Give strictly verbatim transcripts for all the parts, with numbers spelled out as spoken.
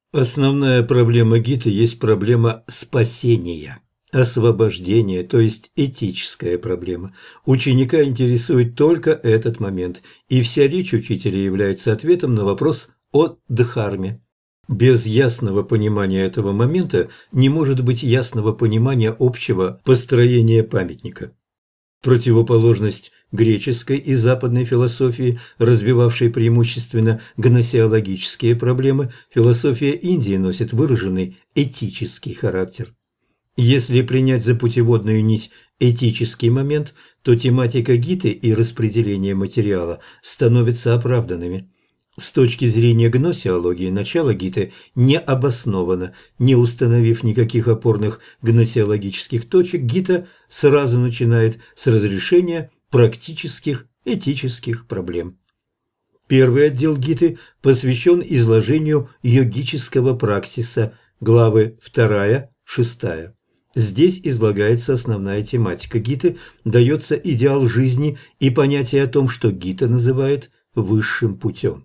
Основная проблема Гиты есть проблема спасения, освобождения, то есть этическая проблема. Ученика интересует только этот момент, и вся речь учителя является ответом на вопрос о Дхарме. Без ясного понимания этого момента не может быть ясного понимания общего построения памятника. Противоположность греческой и западной философии, развивавшей преимущественно гносеологические проблемы, философия Индии носит выраженный этический характер. Если принять за путеводную нить этический момент, то тематика Гиты и распределение материала становятся оправданными. С точки зрения гносеологии, начало Гиты не обосновано. Не установив никаких опорных гносеологических точек, Гита сразу начинает с разрешения практических этических проблем. Первый отдел Гиты посвящен изложению йогического праксиса, главы вторая-шестая. Здесь излагается основная тематика Гиты, дается идеал жизни и понятие о том, что Гита называет высшим путем.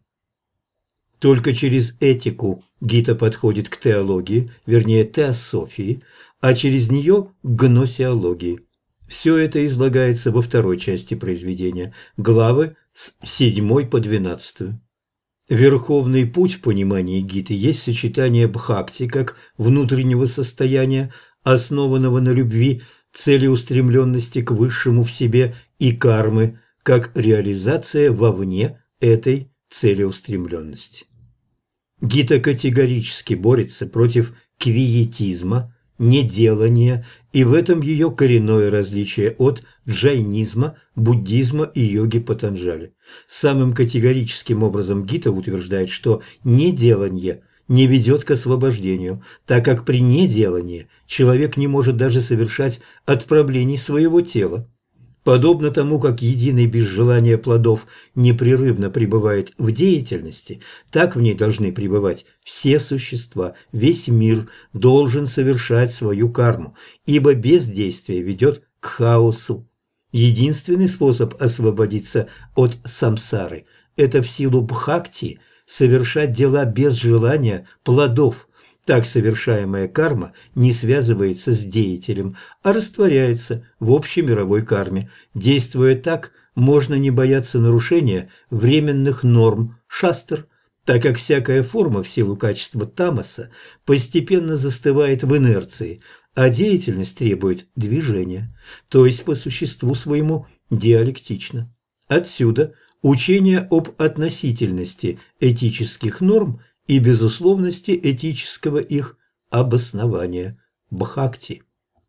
Только через этику Гита подходит к теологии, вернее теософии, а через нее к гносеологии. Все это излагается во второй части произведения, главы с седьмой по двенадцатую. Верховный путь в понимании Гиты есть сочетание бхакти как внутреннего состояния, основанного на любви, целеустремленности к высшему в себе, и кармы как реализация вовне этой целеустремленности. Гита категорически борется против квиетизма, неделания, и в этом ее коренное различие от джайнизма, буддизма и йоги Патанджали. Самым категорическим образом Гита утверждает, что неделание не ведет к освобождению, так как при неделании человек не может даже совершать отправлений своего тела. Подобно тому, как единый без желания плодов непрерывно пребывает в деятельности, так в ней должны пребывать все существа, весь мир должен совершать свою карму, ибо бездействие ведет к хаосу. Единственный способ освободиться от самсары – это в силу бхакти совершать дела без желания плодов. Так совершаемая карма не связывается с деятелем, а растворяется в общемировой карме. Действуя так, можно не бояться нарушения временных норм шастр, так как всякая форма в силу качества тамаса постепенно застывает в инерции, а деятельность требует движения, то есть по существу своему диалектично. Отсюда учение об относительности этических норм и безусловности этического их обоснования – бхакти.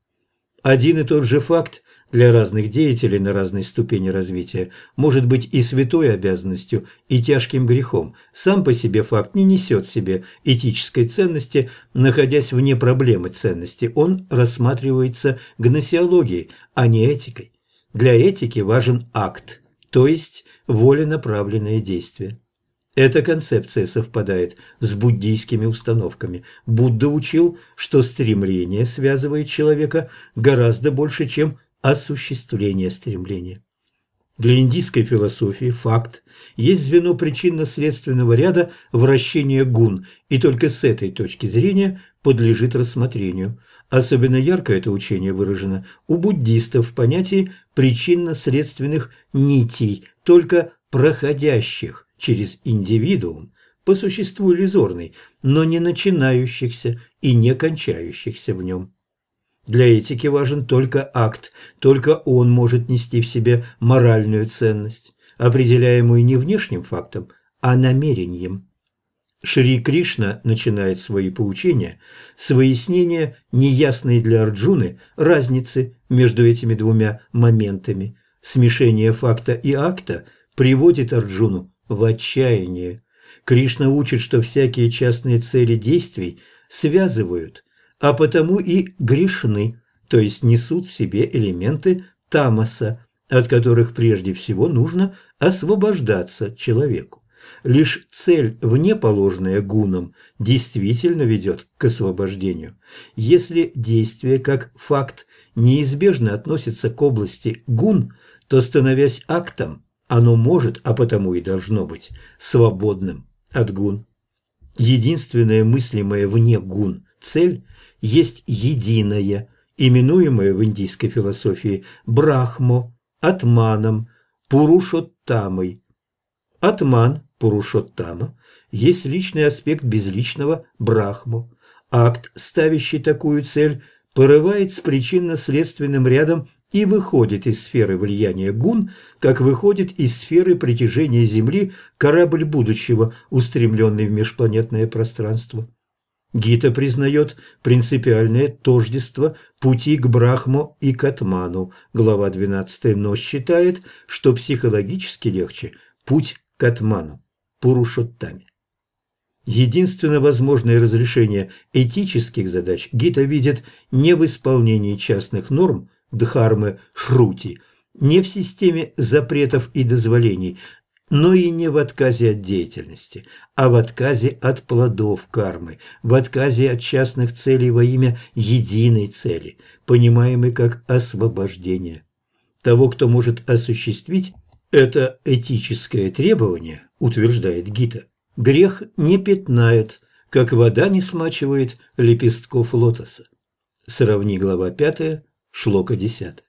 Один и тот же факт для разных деятелей на разной ступени развития может быть и святой обязанностью, и тяжким грехом. Сам по себе факт не несет в себе этической ценности, находясь вне проблемы ценности. Он рассматривается гносеологией, а не этикой. Для этики важен акт, то есть воленаправленное действие. Эта концепция совпадает с буддийскими установками. Будда учил, что стремление связывает человека гораздо больше, чем осуществление стремления. Для индийской философии факт есть звено причинно-следственного ряда вращения гун, и только с этой точки зрения подлежит рассмотрению. Особенно ярко это учение выражено у буддистов в понятии причинно-следственных нитей, только проходящих через индивидуум, по существу иллюзорный, но не начинающихся и не кончающихся в нем. Для этики важен только акт, только он может нести в себе моральную ценность, определяемую не внешним фактом, а намерением. Шри Кришна начинает свои поучения с выяснения неясной для Арджуны разницы между этими двумя моментами. Смешение факта и акта приводит Арджуну в отчаяние. Кришна учит, что всякие частные цели действий связывают, а потому и грешны, то есть несут в себе элементы тамаса, от которых прежде всего нужно освобождаться человеку. Лишь цель, вне положенная гунам, действительно ведет к освобождению. Если действие как факт неизбежно относится к области гун, то, становясь актом, оно может, а потому и должно быть, свободным от гун. Единственная мыслимая вне гун цель есть единое, именуемое в индийской философии брахмо, атманом, пурушоттамой. Атман, пурушоттама, есть личный аспект безличного брахмо. Акт, ставящий такую цель, порывает с причинно-следственным рядом и выходит из сферы влияния гун, как выходит из сферы притяжения Земли корабль будущего, устремленный в межпланетное пространство. Гита признает принципиальное тождество пути к Брахмо и к Атману, глава двенадцатая, но считает, что психологически легче путь к Атману, Пурушоттаме. Единственно возможное разрешение этических задач Гита видит не в исполнении частных норм Дхармы Шрути, не в системе запретов и дозволений, но и не в отказе от деятельности, а в отказе от плодов кармы, в отказе от частных целей во имя единой цели, понимаемой как освобождение. Того, кто может осуществить это этическое требование, утверждает Гита, грех не пятнает, как вода не смачивает лепестков лотоса. Сравни глава пятая, шлока десятая.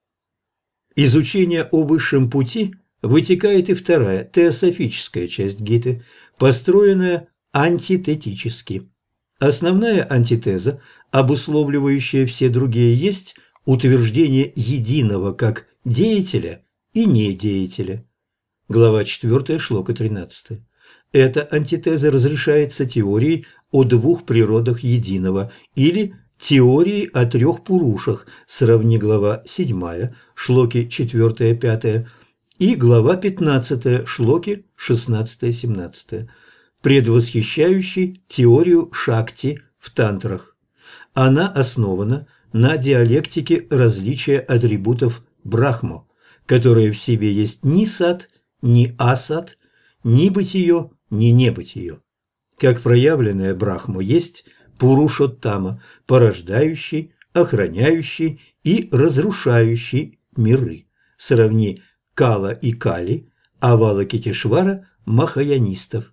Из учения о высшем пути вытекает и вторая, теософическая часть Гиты, построенная антитетически. Основная антитеза, обусловливающая все другие, есть утверждение единого как деятеля и недеятеля. Глава четвертая, шлока тринадцатая. Эта антитеза разрешается теорией о двух природах единого или теорией о трех пурушах, сравни глава седьмая, шлоки четвертая-пятая, и глава пятнадцатая, шлоки шестнадцатая-семнадцатая, предвосхищающей теорию шакти в тантрах. Она основана на диалектике различия атрибутов Брахмо, которое в себе есть ни сат, ни асат, ни бытие, ни небытие. Как проявленное Брахмо есть Пурушоттама, порождающий, охраняющий и разрушающий миры. Сравни Кала и Кали, Авалокитешвара, махаянистов.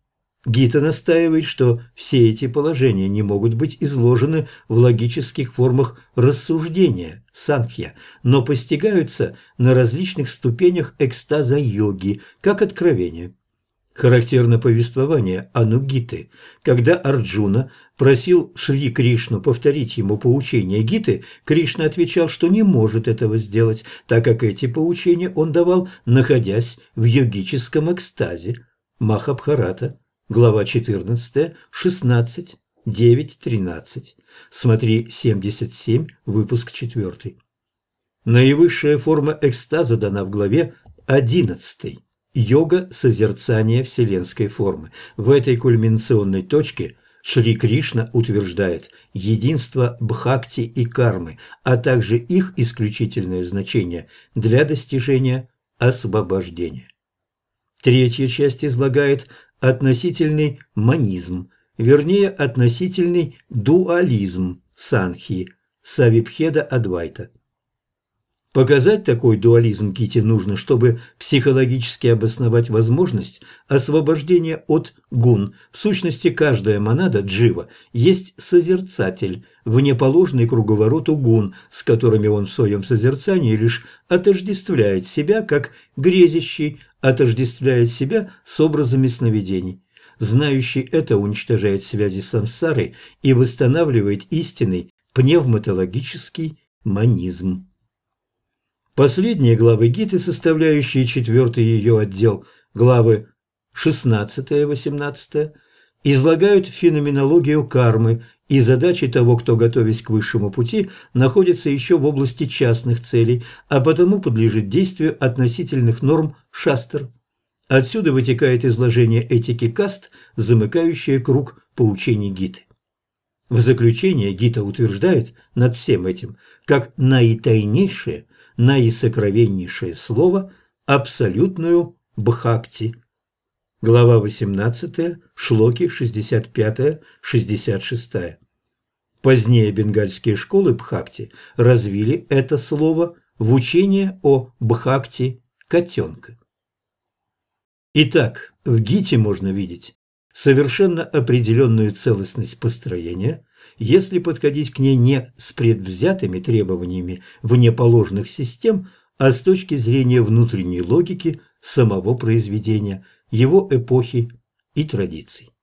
Гита настаивает, что все эти положения не могут быть изложены в логических формах рассуждения, санхья, но постигаются на различных ступенях экстаза йоги, как откровение. Характерно повествование Анугиты. Когда Арджуна просил Шри Кришну повторить ему поучения Гиты, Кришна отвечал, что не может этого сделать, так как эти поучения он давал, находясь в йогическом экстазе. Махабхарата, глава четырнадцатая, шестнадцать, девять, тринадцать. Смотри семьдесят семь, выпуск четвертый. Наивысшая форма экстаза дана в главе одиннадцатой. Йога созерцания вселенской формы. В этой кульминационной точке Шри Кришна утверждает единство бхакти и кармы, а также их исключительное значение для достижения освобождения. Третья часть излагает относительный манизм, вернее относительный дуализм санхи, савибхеда адвайта. Показать такой дуализм Гите нужно, чтобы психологически обосновать возможность освобождения от гун. В сущности, каждая монада джива есть созерцатель, внеположный круговороту гун, с которыми он в своем созерцании лишь отождествляет себя, как грезящий отождествляет себя с образами сновидений. Знающий это уничтожает связи с самсарой и восстанавливает истинный пневматологический манизм. Последние главы Гиты, составляющие четвертый ее отдел, главы шестнадцатая-восемнадцатая, излагают феноменологию кармы и задачи того, кто, готовясь к высшему пути, находится еще в области частных целей, а потому подлежит действию относительных норм шастр. Отсюда вытекает изложение этики каст, замыкающее круг поучений Гиты. В заключение Гита утверждает над всем этим, как наитайнейшее, наисокровеннейшее слово абсолютную бхакти. Глава восемнадцатая, шлоки шестьдесят пятая — шестьдесят шестая. Позднее бенгальские школы бхакти развили это слово в учение о бхакти котенка. Итак, в Гите можно видеть совершенно определенную целостность построения, если подходить к ней не с предвзятыми требованиями внеположных систем, а с точки зрения внутренней логики самого произведения, его эпохи и традиций.